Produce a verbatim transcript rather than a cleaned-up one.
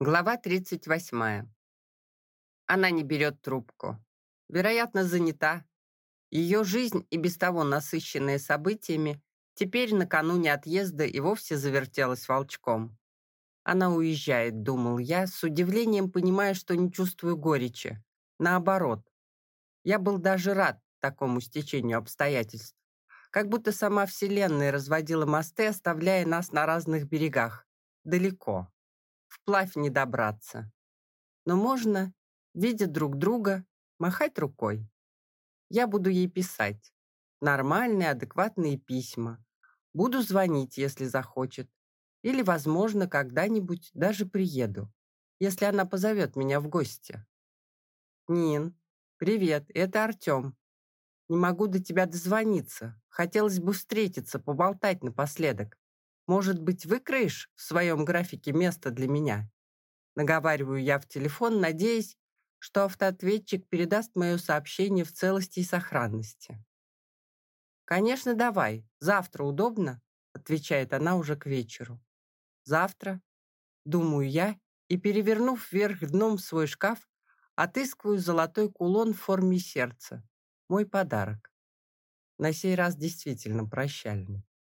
Глава тридцать восьмая. Она не берет трубку. Вероятно, занята. Ее жизнь, и без того насыщенная событиями, теперь накануне отъезда и вовсе завертелась волчком. Она уезжает, думал я, с удивлением понимая, что не чувствую горечи. Наоборот, я был даже рад такому стечению обстоятельств. Как будто сама Вселенная разводила мосты, оставляя нас на разных берегах. Далеко. Вплавь не добраться. Но можно, видя друг друга, махать рукой. Я буду ей писать. Нормальные, адекватные письма. Буду звонить, если захочет. Или, возможно, когда-нибудь даже приеду, если она позовет меня в гости. Нин, привет, это Артем. Не могу до тебя дозвониться. Хотелось бы встретиться, поболтать напоследок. Может быть, выкроешь в своем графике место для меня? Наговариваю я в телефон, надеясь, что автоответчик передаст мое сообщение в целости и сохранности. «Конечно, давай. Завтра удобно?» — отвечает она уже к вечеру. «Завтра?» — думаю я, и, перевернув вверх дном свой шкаф, отыскиваю золотой кулон в форме сердца. Мой подарок. На сей раз действительно прощальный.